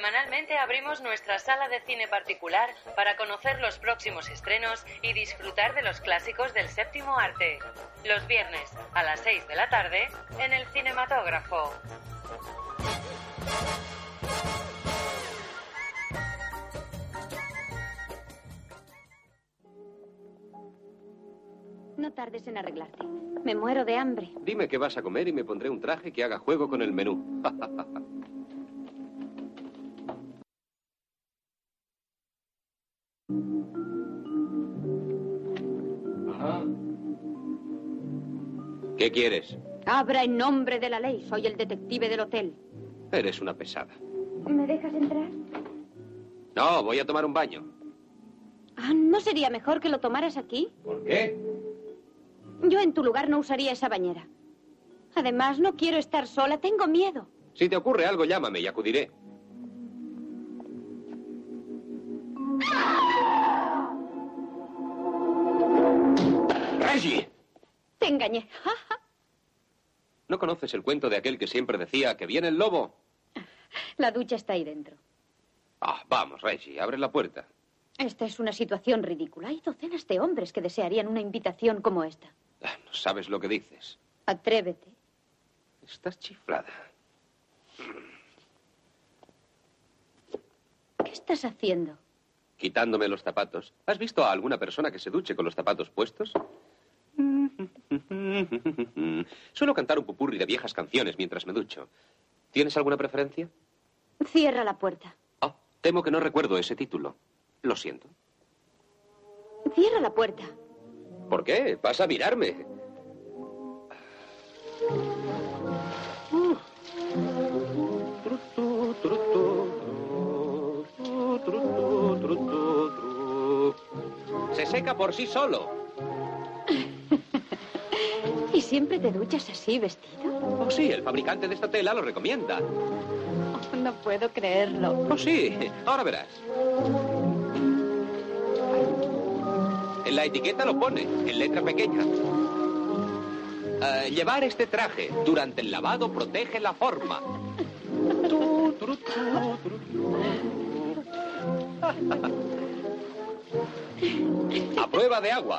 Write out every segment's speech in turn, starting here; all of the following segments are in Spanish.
Semanalmente abrimos nuestra sala de cine particular para conocer los próximos estrenos y disfrutar de los clásicos del séptimo arte. Los viernes a las 6 de la tarde en el Cinematógrafo. No tardes en arreglarte. Me muero de hambre. Dime qué vas a comer y me pondré un traje que haga juego con el menú. ¿Qué quieres? Abra en nombre de la ley. Soy el detective del hotel. Eres una pesada. ¿Me dejas entrar? No, voy a tomar un baño. ¿No sería mejor que lo tomaras aquí? ¿Por qué? Yo en tu lugar no usaría esa bañera. Además, no quiero estar sola. Tengo miedo. Si te ocurre algo, llámame y acudiré. ¡Reggie! Te engañé. ¿No conoces el cuento de aquel que siempre decía que viene el lobo? La ducha está ahí dentro. Vamos, Reggie, abre la puerta. Esta es una situación ridícula. Hay docenas de hombres que desearían una invitación como esta. No sabes lo que dices. Atrévete. Estás chiflada. ¿Qué estás haciendo? Quitándome los zapatos. ¿Has visto a alguna persona que se duche con los zapatos puestos? Suelo cantar un popurrí de viejas canciones mientras me ducho. ¿Tienes alguna preferencia? Cierra la puerta. Temo que no recuerdo ese título. Lo siento. Cierra la puerta. ¿Por qué? Vas a mirarme. Se seca por sí solo. ¿Y siempre te duchas así, vestido? Sí, el fabricante de esta tela lo recomienda. No puedo creerlo. Sí, ahora verás. En la etiqueta lo pone, en letra pequeña. Llevar este traje durante el lavado protege la forma. A prueba de agua.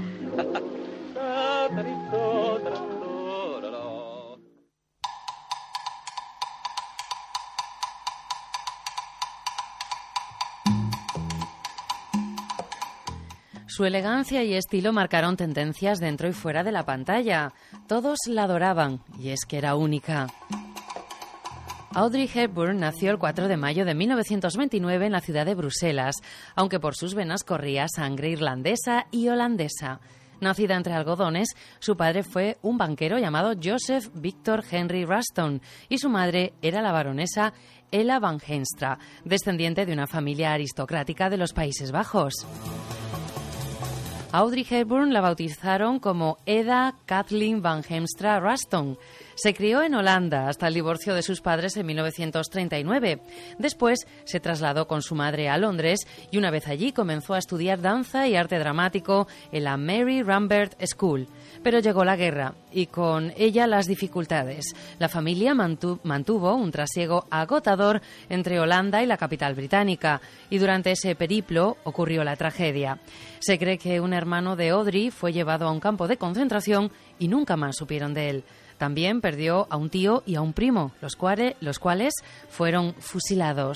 Su elegancia y estilo marcaron tendencias dentro y fuera de la pantalla. Todos la adoraban, y es que era única. Audrey Hepburn nació el 4 de mayo de 1929 en la ciudad de Bruselas, aunque por sus venas corría sangre irlandesa y holandesa. Nacida entre algodones, su padre fue un banquero llamado Joseph Victor Henry Ruston y su madre era la baronesa Ella van Heemstra, descendiente de una familia aristocrática de los Países Bajos. Audrey Hepburn la bautizaron como Eda Kathleen van Heemstra Ruston. Se crió en Holanda hasta el divorcio de sus padres en 1939. Después se trasladó con su madre a Londres y una vez allí comenzó a estudiar danza y arte dramático en la Mary Rambert School. Pero llegó la guerra y con ella las dificultades. La familia mantuvo un trasiego agotador entre Holanda y la capital británica y durante ese periplo ocurrió la tragedia. Se cree que un hermano de Audrey fue llevado a un campo de concentración y nunca más supieron de él. También perdió a un tío y a un primo, los cuales fueron fusilados.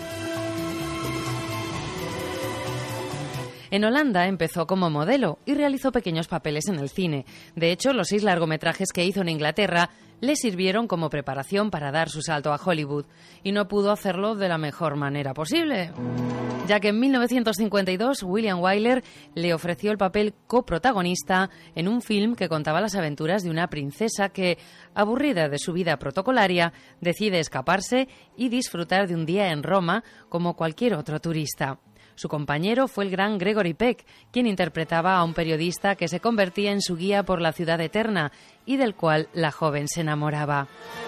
En Holanda empezó como modelo y realizó pequeños papeles en el cine. De hecho, los 6 largometrajes que hizo en Inglaterra le sirvieron como preparación para dar su salto a Hollywood. Y no pudo hacerlo de la mejor manera posible, ya que en 1952 William Wyler le ofreció el papel coprotagonista en un film que contaba las aventuras de una princesa que, aburrida de su vida protocolaria, decide escaparse y disfrutar de un día en Roma como cualquier otro turista. Su compañero fue el gran Gregory Peck, quien interpretaba a un periodista que se convertía en su guía por la ciudad eterna y del cual la joven se enamoraba.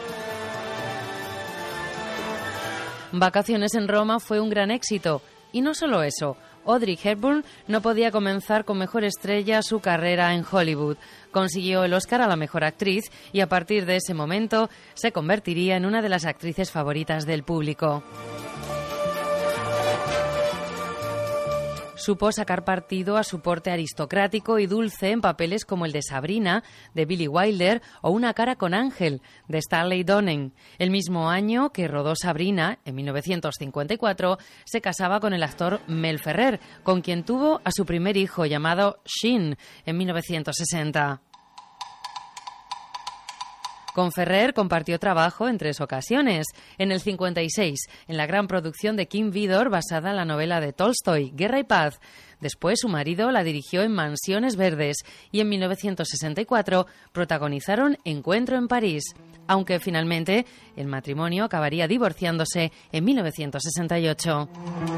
Vacaciones en Roma fue un gran éxito. Y no solo eso, Audrey Hepburn no podía comenzar con mejor estrella su carrera en Hollywood. Consiguió el Oscar a la mejor actriz y a partir de ese momento se convertiría en una de las actrices favoritas del público. Supo sacar partido a su porte aristocrático y dulce en papeles como el de Sabrina, de Billy Wilder, o Una cara con Ángel, de Stanley Donen. El mismo año que rodó Sabrina, en 1954, se casaba con el actor Mel Ferrer, con quien tuvo a su primer hijo, llamado Sheen, en 1960. Con Ferrer compartió trabajo en 3 ocasiones. En el 56, en la gran producción de Kim Vidor basada en la novela de Tolstoy, Guerra y Paz. Después su marido la dirigió en Mansiones Verdes y en 1964 protagonizaron Encuentro en París, aunque finalmente el matrimonio acabaría divorciándose en 1968.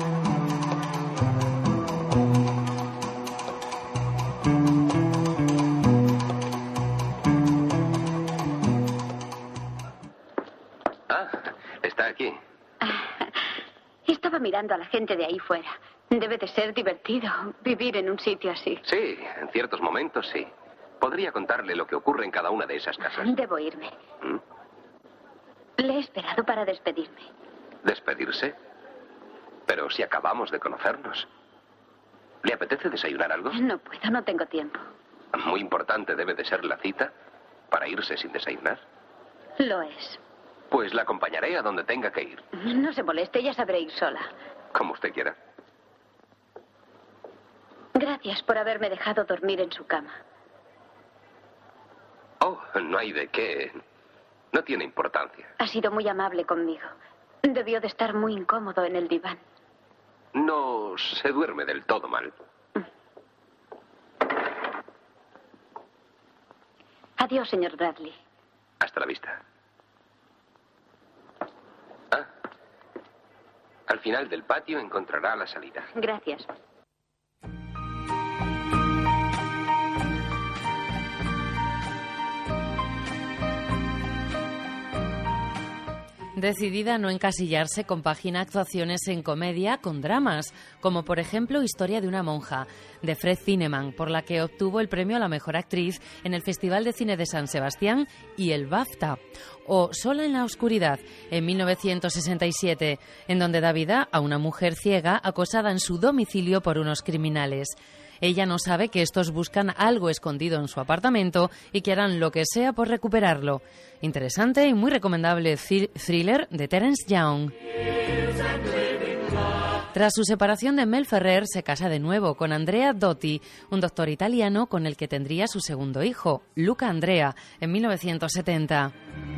Está aquí. Estaba mirando a la gente de ahí fuera. Debe de ser divertido vivir en un sitio así. Sí, en ciertos momentos sí. Podría contarle lo que ocurre en cada una de esas casas. Debo irme. Le he esperado para despedirme. ¿Despedirse? Pero si acabamos de conocernos. ¿Le apetece desayunar algo? No puedo, no tengo tiempo. Muy importante debe de ser la cita para irse sin desayunar. Lo es. Pues la acompañaré a donde tenga que ir. No se moleste, ya sabré ir sola. Como usted quiera. Gracias por haberme dejado dormir en su cama. Oh, no hay de qué. No tiene importancia. Ha sido muy amable conmigo. Debió de estar muy incómodo en el diván. No se duerme del todo mal. Adiós, señor Bradley. Hasta la vista. Al final del patio encontrará la salida. Gracias. Decidida a no encasillarse, compagina actuaciones en comedia con dramas, como por ejemplo Historia de una monja, de Fred Zinnemann, por la que obtuvo el premio a la mejor actriz en el Festival de Cine de San Sebastián y el BAFTA, o Sola en la oscuridad, en 1967, en donde da vida a una mujer ciega acosada en su domicilio por unos criminales. Ella no sabe que estos buscan algo escondido en su apartamento y que harán lo que sea por recuperarlo. Interesante y muy recomendable thriller de Terence Young. Tras su separación de Mel Ferrer, se casa de nuevo con Andrea Dotti, un doctor italiano con el que tendría su segundo hijo, Luca Andrea, en 1970.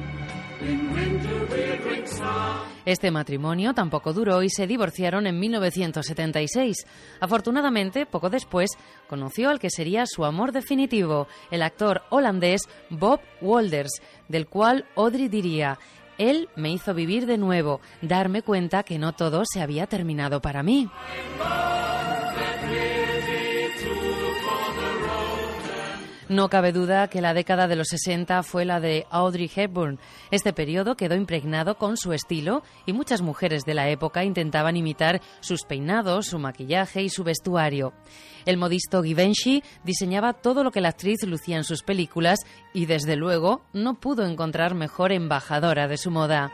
Este matrimonio tampoco duró y se divorciaron en 1976. Afortunadamente, poco después, conoció al que sería su amor definitivo, el actor holandés Bob Wolders, del cual Audrey diría: «Él me hizo vivir de nuevo, darme cuenta que no todo se había terminado para mí». No cabe duda que la década de los 60 fue la de Audrey Hepburn. Este periodo quedó impregnado con su estilo y muchas mujeres de la época intentaban imitar sus peinados, su maquillaje y su vestuario. El modisto Givenchy diseñaba todo lo que la actriz lucía en sus películas y, desde luego, no pudo encontrar mejor embajadora de su moda.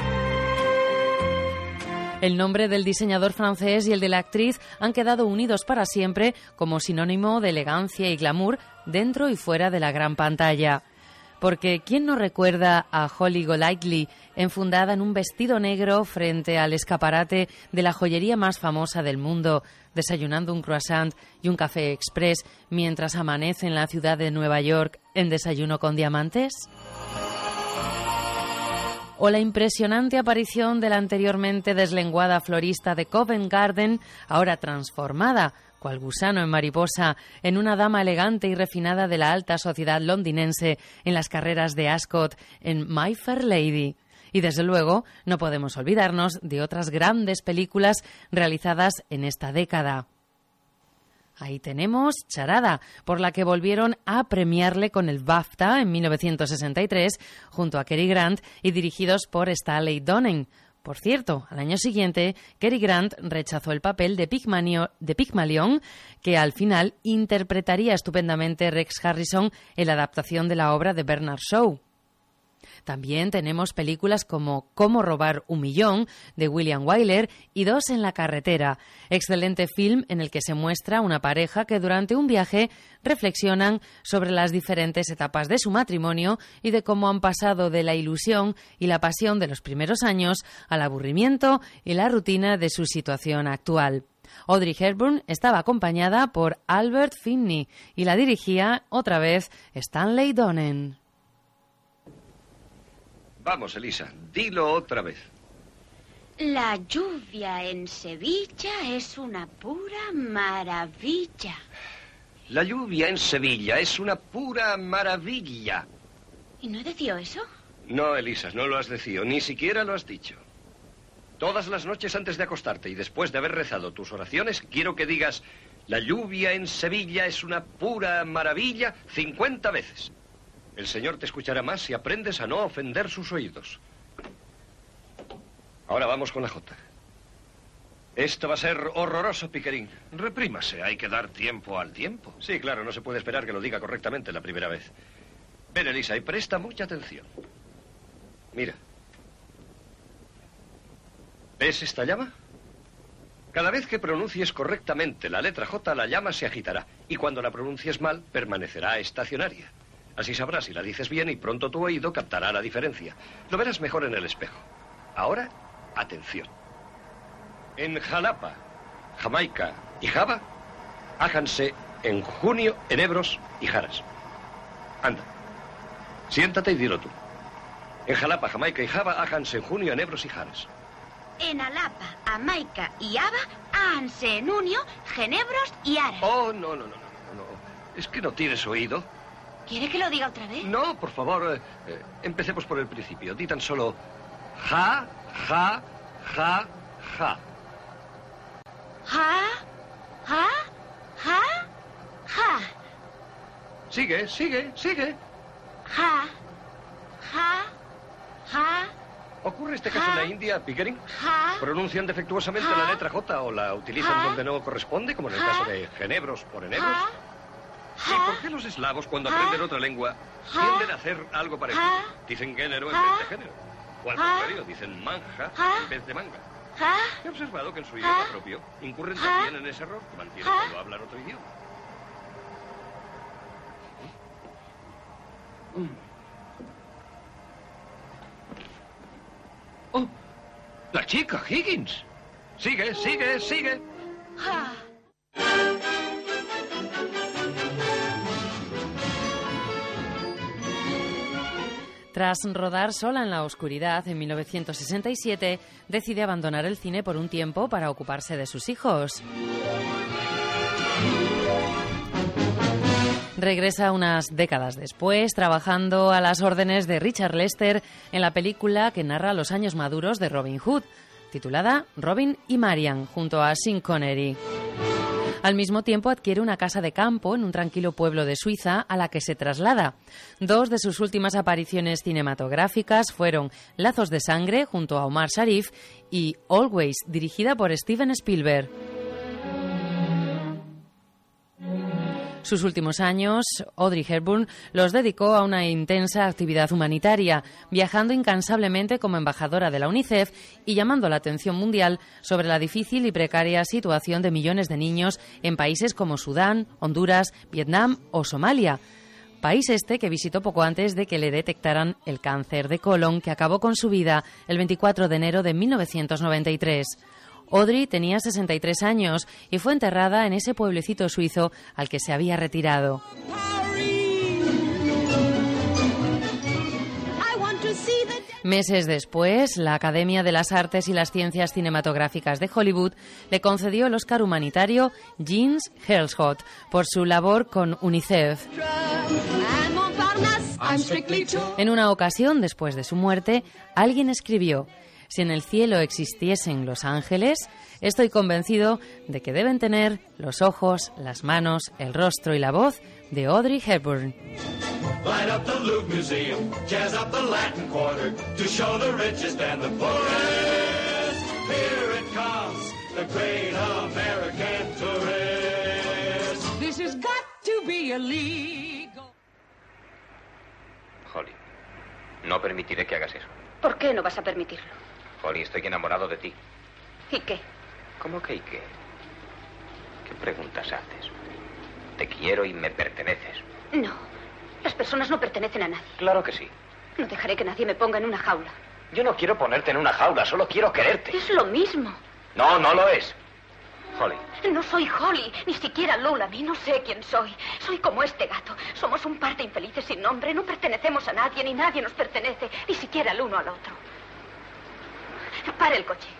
El nombre del diseñador francés y el de la actriz han quedado unidos para siempre como sinónimo de elegancia y glamour dentro y fuera de la gran pantalla. Porque ¿quién no recuerda a Holly Golightly enfundada en un vestido negro frente al escaparate de la joyería más famosa del mundo, desayunando un croissant y un café express mientras amanece en la ciudad de Nueva York en Desayuno con Diamantes? O la impresionante aparición de la anteriormente deslenguada florista de Covent Garden, ahora transformada, cual gusano en mariposa, en una dama elegante y refinada de la alta sociedad londinense en las carreras de Ascot en My Fair Lady. Y desde luego no podemos olvidarnos de otras grandes películas realizadas en esta década. Ahí tenemos Charada, por la que volvieron a premiarle con el BAFTA en 1963, junto a Cary Grant y dirigidos por Stanley Donen. Por cierto, al año siguiente, Cary Grant rechazó el papel de Pygmalion, que al final interpretaría estupendamente Rex Harrison en la adaptación de la obra de Bernard Shaw. También tenemos películas como Cómo robar un millón, de William Wyler, y Dos en la carretera, excelente film en el que se muestra una pareja que durante un viaje reflexionan sobre las diferentes etapas de su matrimonio y de cómo han pasado de la ilusión y la pasión de los primeros años al aburrimiento y la rutina de su situación actual. Audrey Hepburn estaba acompañada por Albert Finney y la dirigía otra vez Stanley Donen. Vamos, Elisa, dilo otra vez. La lluvia en Sevilla es una pura maravilla. La lluvia en Sevilla es una pura maravilla. ¿Y no decía eso? No, Elisa, no lo has decido, ni siquiera lo has dicho. Todas las noches antes de acostarte y después de haber rezado tus oraciones, quiero que digas: la lluvia en Sevilla es una pura maravilla 50 veces. El Señor te escuchará más si aprendes a no ofender sus oídos. Ahora vamos con la J. Esto va a ser horroroso, Pickering. Reprímase, hay que dar tiempo al tiempo. Sí, claro, no se puede esperar que lo diga correctamente la primera vez. Ven, Elisa, y presta mucha atención. Mira. ¿Ves esta llama? Cada vez que pronuncies correctamente la letra J, la llama se agitará. Y cuando la pronuncies mal, permanecerá estacionaria. Así sabrás si la dices bien y pronto tu oído captará la diferencia. Lo verás mejor en el espejo. Ahora, atención. En Jalapa, Jamaica y Java, háganse en junio enebros y jaras. Anda, siéntate y dilo tú. En Jalapa, Jamaica y Java, háganse en junio enebros y jaras. En Alapa, Jamaica y Java, háganse en junio genebros y aras. Oh, no. Es que no tienes oído. ¿Quiere que lo diga otra vez? No, por favor, empecemos por el principio. Di tan solo ja, ja, ja, ja. Ja, ja, ja, ja. Sigue. Ja, ja, ja. ¿Ocurre este caso en la India, Pickering? Ja. ¿Pronuncian defectuosamente la letra J o la utilizan donde no corresponde, como en el caso de genebros por enebros? ¿Y por qué los eslavos, cuando aprenden otra lengua, tienden a hacer algo parecido? Dicen género en vez de género. O al contrario, dicen manja en vez de manga. He observado que en su idioma propio incurren también en ese error que mantienen cuando hablan otro idioma. ¡Oh! ¡La chica Higgins! Sigue. Ja. Tras rodar Sola en la oscuridad en 1967, decide abandonar el cine por un tiempo para ocuparse de sus hijos. Regresa unas décadas después, trabajando a las órdenes de Richard Lester en la película que narra los años maduros de Robin Hood, titulada Robin y Marian, junto a Sean Connery. Al mismo tiempo adquiere una casa de campo en un tranquilo pueblo de Suiza a la que se traslada. Dos de sus últimas apariciones cinematográficas fueron Lazos de sangre junto a Omar Sharif y Always, dirigida por Steven Spielberg. Sus últimos años, Audrey Hepburn los dedicó a una intensa actividad humanitaria, viajando incansablemente como embajadora de la UNICEF y llamando la atención mundial sobre la difícil y precaria situación de millones de niños en países como Sudán, Honduras, Vietnam o Somalia. País este que visitó poco antes de que le detectaran el cáncer de colon que acabó con su vida el 24 de enero de 1993. Audrey tenía 63 años y fue enterrada en ese pueblecito suizo al que se había retirado. Meses después, la Academia de las Artes y las Ciencias Cinematográficas de Hollywood le concedió el Oscar humanitario James Hurlbut por su labor con UNICEF. En una ocasión, después de su muerte, alguien escribió: si en el cielo existiesen los ángeles, estoy convencido de que deben tener los ojos, las manos, el rostro y la voz de Audrey Hepburn. Light up the Louvre Museum, jazz up the Latin Quarter, to show the richest and the poorest. Here it comes, the great American tourist. This has got to be illegal. Holly, no No permitiré que hagas eso. ¿Por qué no vas a permitirlo? Holly, estoy enamorado de ti. ¿Y qué? ¿Cómo que y qué? ¿Qué preguntas haces? Te quiero y me perteneces. No. Las personas no pertenecen a nadie. Claro que sí. No dejaré que nadie me ponga en una jaula. Yo no quiero ponerte en una jaula, solo quiero quererte. Es lo mismo. No, no lo es. Holly. No soy Holly, ni siquiera Lullaby. No sé quién soy. Soy como este gato. Somos un par de infelices sin nombre. No pertenecemos a nadie, ni nadie nos pertenece. Ni siquiera el uno al otro. Para el coche.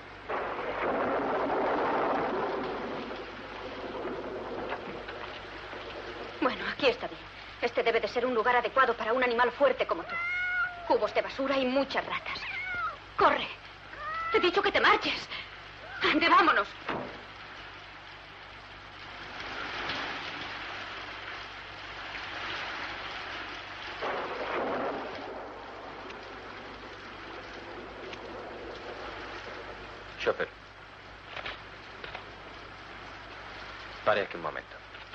Bueno, aquí está bien. Este debe de ser un lugar adecuado para un animal fuerte como tú. Cubos de basura y muchas ratas. ¡Corre! Te he dicho que te marches. ¡Ande, vámonos! Chopper. Pare aquí un momento.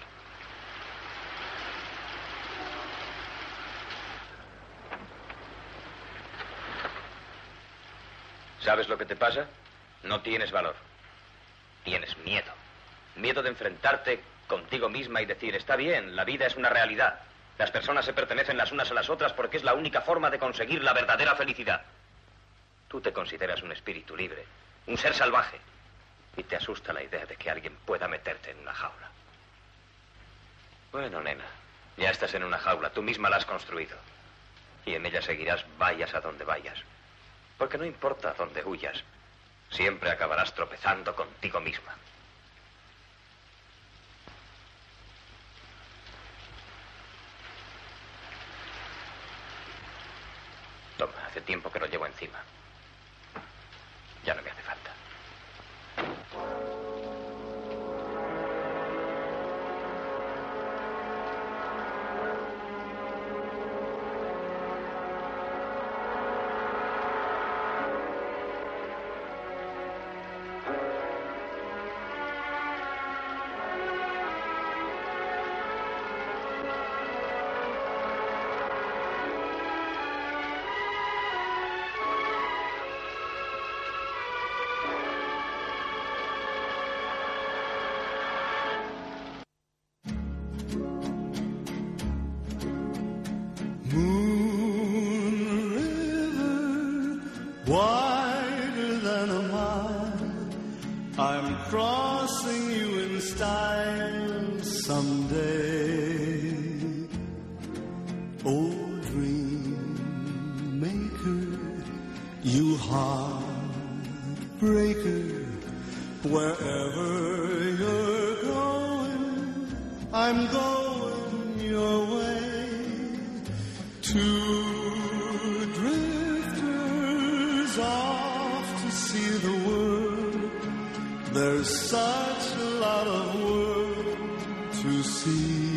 ¿Sabes lo que te pasa? No tienes valor. Tienes miedo. Miedo de enfrentarte contigo misma y decir, está bien, la vida es una realidad. Las personas se pertenecen las unas a las otras porque es la única forma de conseguir la verdadera felicidad. Tú te consideras un espíritu libre, un ser salvaje, y te asusta la idea de que alguien pueda meterte en una jaula. Bueno, nena, ya estás en una jaula, tú misma la has construido. Y en ella seguirás vayas a donde vayas. Porque no importa dónde huyas, siempre acabarás tropezando contigo misma. Toma, hace tiempo que lo llevo encima. Ya no me hace falta. Wider than a mile, I'm crossing you in style someday. Oh, dream maker, you heartbreaker, wherever you're going, I'm going your way. Two drifters off to see the world. There's such a lot of world to see.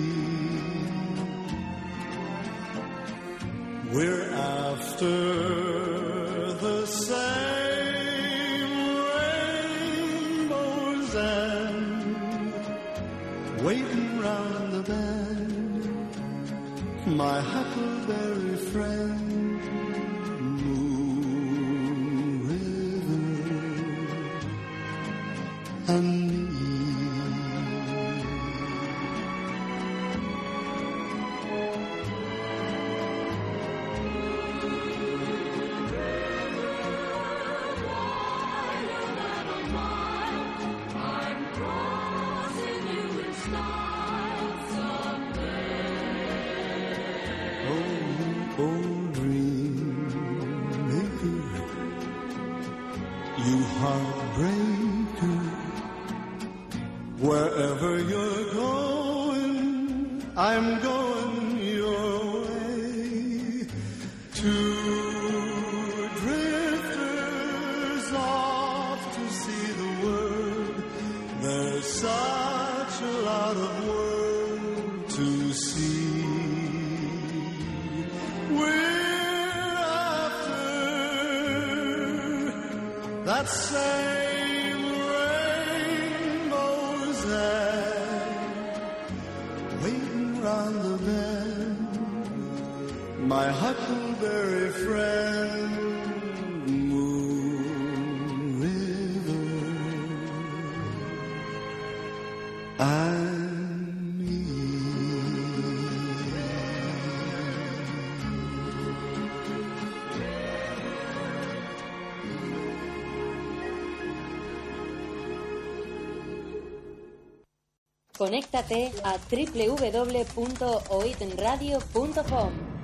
We're after the same rainbow's end, waiting round the bend, my huckleberry friend. Moon River and me. Oh, dream maker, you heartbreaker, wherever you're going, I'm going your way. Two drifters off to see the world. There's such a lot of world to see. That same rainbow's end, waiting round the bend, my huckleberry very friend, Moon River. I'm here. Conéctate a www.oidenradio.com.